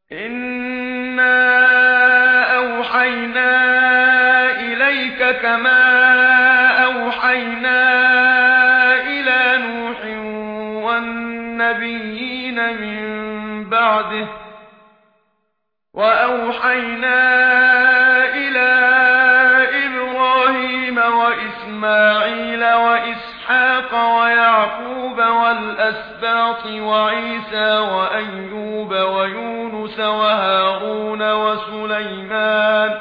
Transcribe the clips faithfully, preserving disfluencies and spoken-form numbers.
إنا أوحينا إليك كما أوحينا إلى نوح والنبيين من بعده وأوحينا إلى إبراهيم وإسماعيل وإسحاق ويعقوب والأسباط وعيسى وأيوب ويونس وهارون وسليمان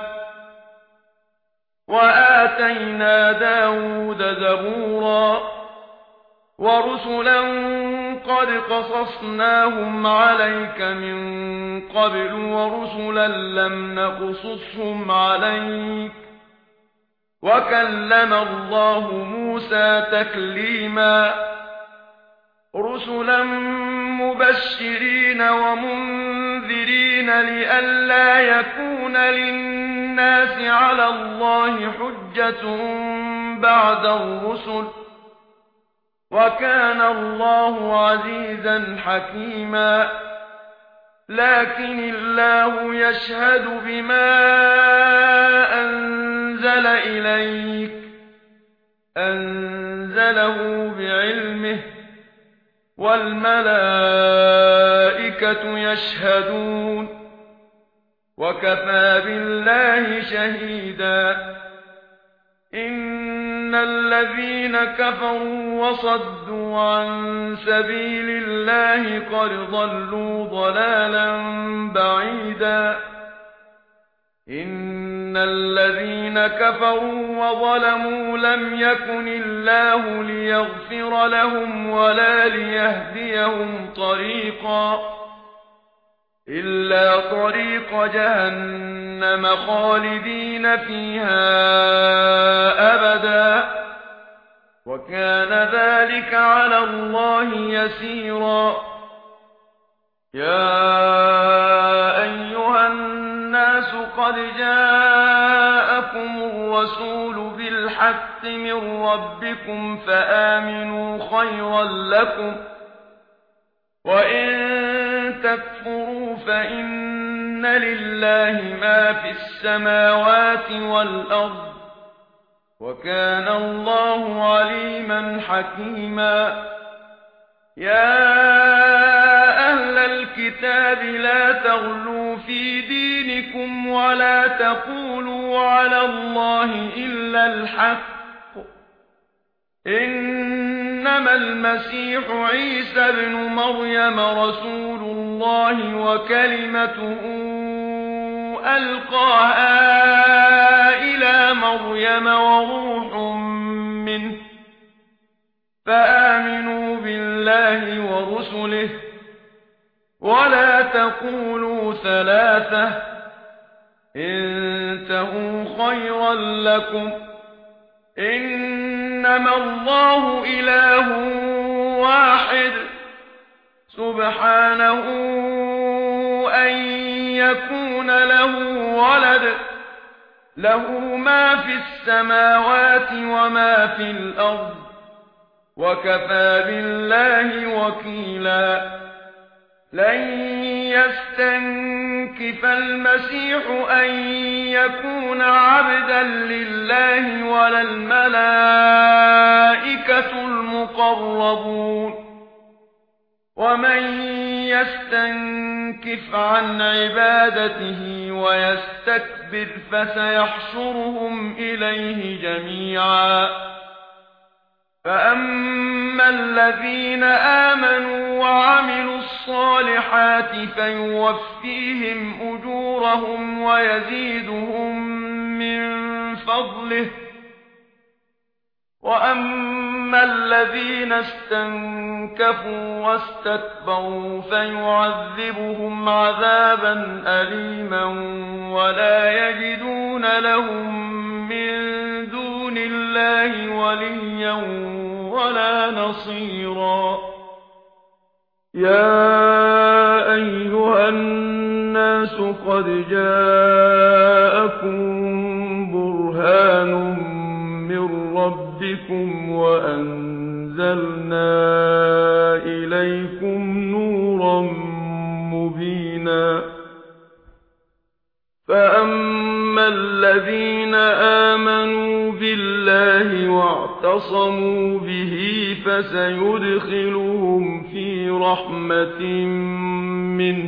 وآتينا داود زبورا ورسلا قد قصصناهم عليك من قبل ورسلا لم نقصصهم عليك وكلم الله موسى تكليما رسلا مبشرين ومنذرين لئلا يكون للناس على الله حجة بعد الرسل وكان الله عزيزا حكيما لكن الله يشهد بما أنزل إليك أنزله بعلمه والملائكة يشهدون وكفى بالله شهيدا إن الذين كفروا وصدوا عن سبيل الله قد ضلوا ضلالا بعيدا إن الذين كفروا وظلموا لم يكن الله ليغفر لهم ولا ليهديهم طريقا إلا طريق جهنم خالدين فيها أبدا وكان ذلك على الله يسيرا يا أيها الناس قد جاءكم الرسول بالحق من ربكم فآمنوا خيرا لكم وإن تكفروا فإن لله ما في السماوات والأرض وكان الله عليما حكيما يا أهل الكتاب لا تغلوا في دينكم ولا تقولوا على الله إلا الحق إنما المسيح عيسى ابن مريم رسول الله وكلمته ألقاها إلى مريم وروح منه فآمنوا بالله ورسله ولا تقولوا ثلاثة انتهوا خيرا لكم إنما الله إله واحد سبحانه أن يكون له ولد له ما في السماوات وما في الأرض وكفى بالله وكيلا لن يستنكف المسيح أن يكون عبدا لله ولا الملائكة المقربون ومن يستنكف عن عبادته ويستكبر فسيحشرهم إليه جميعا فأما الذين آمنوا وعملوا الصالحات فيوفيهم أجورهم ويزيدهم من فضله وأما الذين استنكفوا واستكبروا فيعذبهم عذابا أليما ولا يجدون لهم من دون الله وليا ولا نصيرا يا أيها الناس قد جاءكم برهان من ربكم وأنزلنا إليكم نورا مبينا فأما الذين آمنوا بالله واعتصموا به فسيدخلهم في رحمة منه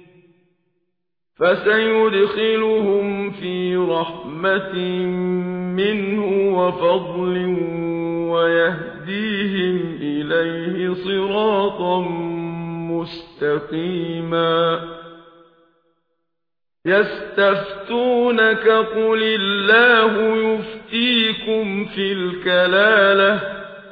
فسيدخلهم في رحمة منه وفضل ويهديهم إليه صراطا مستقيما يستفتونك قل الله يفتيكم في الكلالة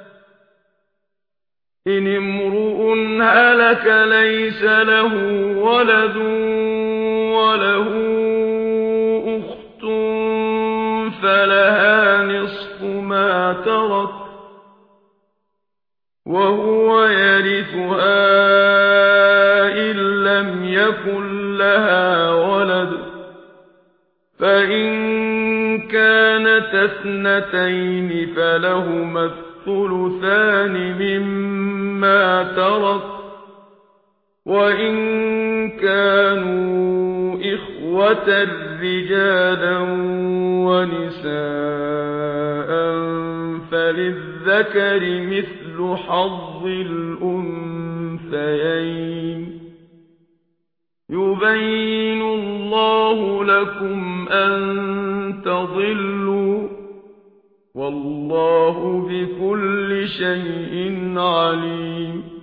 إن امرؤ هلك ليس له ولد وله أخت فلها نصف ما ترك وهو يرثها إن لم يكن لها ولد فإن كانت اثنتين فلهما الثلثان مما ترك وإن كانوا إخوة رجالا ونساء فللذكر مثل حظ الأنثيين يبين الله لكم أن تضلوا والله بكل شيء عليم